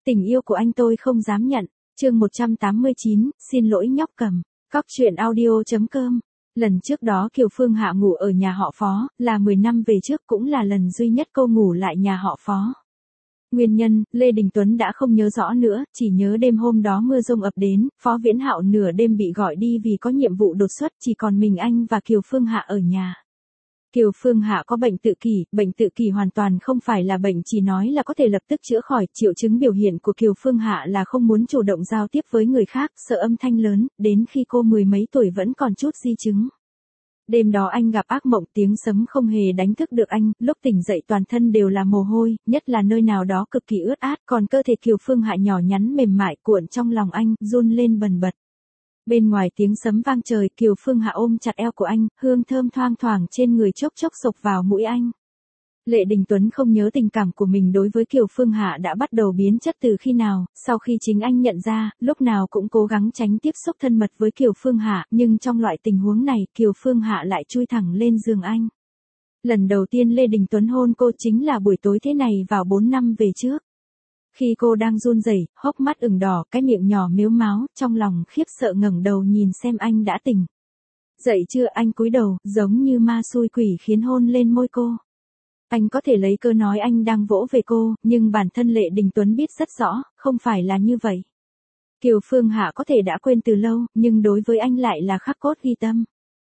Tình yêu của anh tôi không dám nhận. Chương 189, xin lỗi nhóc cầm. Cóc truyện audio.com. Lần trước đó Kiều Phương Hạ ngủ ở nhà họ Phó, là 10 năm về trước, cũng là lần duy nhất cô ngủ lại nhà họ Phó. Nguyên nhân, Lê Đình Tuấn đã không nhớ rõ nữa, chỉ nhớ đêm hôm đó mưa dông ập đến, Phó Viễn Hạo nửa đêm bị gọi đi vì có nhiệm vụ đột xuất, chỉ còn mình anh và Kiều Phương Hạ ở nhà. Kiều Phương Hạ có bệnh tự kỷ hoàn toàn không phải là bệnh chỉ nói là có thể lập tức chữa khỏi, triệu chứng biểu hiện của Kiều Phương Hạ là không muốn chủ động giao tiếp với người khác, sợ âm thanh lớn, đến khi cô mười mấy tuổi vẫn còn chút di chứng. Đêm đó anh gặp ác mộng, tiếng sấm không hề đánh thức được anh, lúc tỉnh dậy toàn thân đều là mồ hôi, nhất là nơi nào đó cực kỳ ướt át, còn cơ thể Kiều Phương Hạ nhỏ nhắn mềm mại cuộn trong lòng anh, run lên bần bật. Bên ngoài tiếng sấm vang trời, Kiều Phương Hạ ôm chặt eo của anh, hương thơm thoang thoảng trên người chốc chốc xộc vào mũi anh. Lê Đình Tuấn không nhớ tình cảm của mình đối với Kiều Phương Hạ đã bắt đầu biến chất từ khi nào, sau khi chính anh nhận ra, lúc nào cũng cố gắng tránh tiếp xúc thân mật với Kiều Phương Hạ, nhưng trong loại tình huống này, Kiều Phương Hạ lại chui thẳng lên giường anh. Lần đầu tiên Lê Đình Tuấn hôn cô chính là buổi tối thế này vào 4 năm về trước. Khi cô đang run rẩy, hốc mắt ửng đỏ, cái miệng nhỏ mếu máo, trong lòng khiếp sợ ngẩng đầu nhìn xem anh đã tỉnh. Dậy chưa? Anh cúi đầu, giống như ma xui quỷ khiến hôn lên môi cô. Anh có thể lấy cơ nói anh đang vỗ về cô, nhưng bản thân Lê Đình Tuấn biết rất rõ, không phải là như vậy. Kiều Phương Hạ có thể đã quên từ lâu, nhưng đối với anh lại là khắc cốt ghi tâm.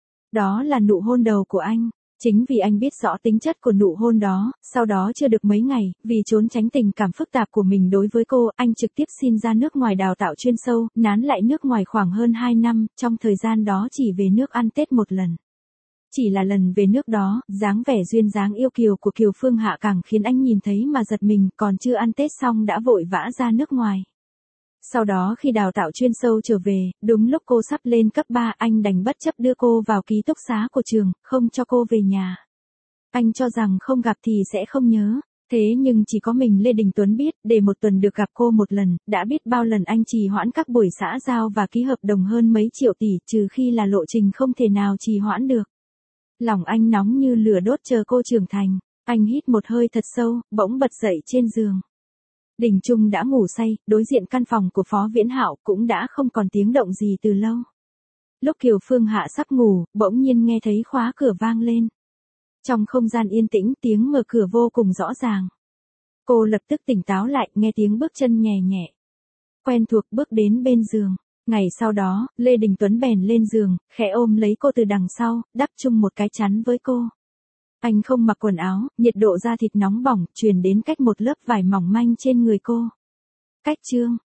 Đó là nụ hôn đầu của anh. Chính vì anh biết rõ tính chất của nụ hôn đó, sau đó chưa được mấy ngày, vì trốn tránh tình cảm phức tạp của mình đối với cô, anh trực tiếp xin ra nước ngoài đào tạo chuyên sâu, nán lại nước ngoài khoảng hơn 2 năm, trong thời gian đó chỉ về nước ăn Tết một lần. Chỉ là lần về nước đó, dáng vẻ duyên dáng yêu kiều của Kiều Phương Hạ càng khiến anh nhìn thấy mà giật mình, còn chưa ăn Tết xong đã vội vã ra nước ngoài. Sau đó khi đào tạo chuyên sâu trở về, đúng lúc cô sắp lên cấp 3, anh đành bất chấp đưa cô vào ký túc xá của trường, không cho cô về nhà. Anh cho rằng không gặp thì sẽ không nhớ. Thế nhưng chỉ có mình Lê Đình Tuấn biết, để một tuần được gặp cô một lần, đã biết bao lần anh trì hoãn các buổi xã giao và ký hợp đồng hơn mấy triệu tỷ, trừ khi là lộ trình không thể nào trì hoãn được. Lòng anh nóng như lửa đốt chờ cô trưởng thành. Anh hít một hơi thật sâu, bỗng bật dậy trên giường. Đình Trung đã ngủ say, đối diện căn phòng của Phó Viễn Hạo cũng đã không còn tiếng động gì từ lâu. Lúc Kiều Phương Hạ sắp ngủ, bỗng nhiên nghe thấy khóa cửa vang lên. Trong không gian yên tĩnh, tiếng mở cửa vô cùng rõ ràng. Cô lập tức tỉnh táo lại, nghe tiếng bước chân nhẹ nhẹ. Quen thuộc bước đến bên giường. Ngày sau đó, Lê Đình Tuấn bèn lên giường, khẽ ôm lấy cô từ đằng sau, đắp chung một cái chắn với cô. Anh không mặc quần áo, nhiệt độ da thịt nóng bỏng, truyền đến cách một lớp vải mỏng manh trên người cô. Cách chương,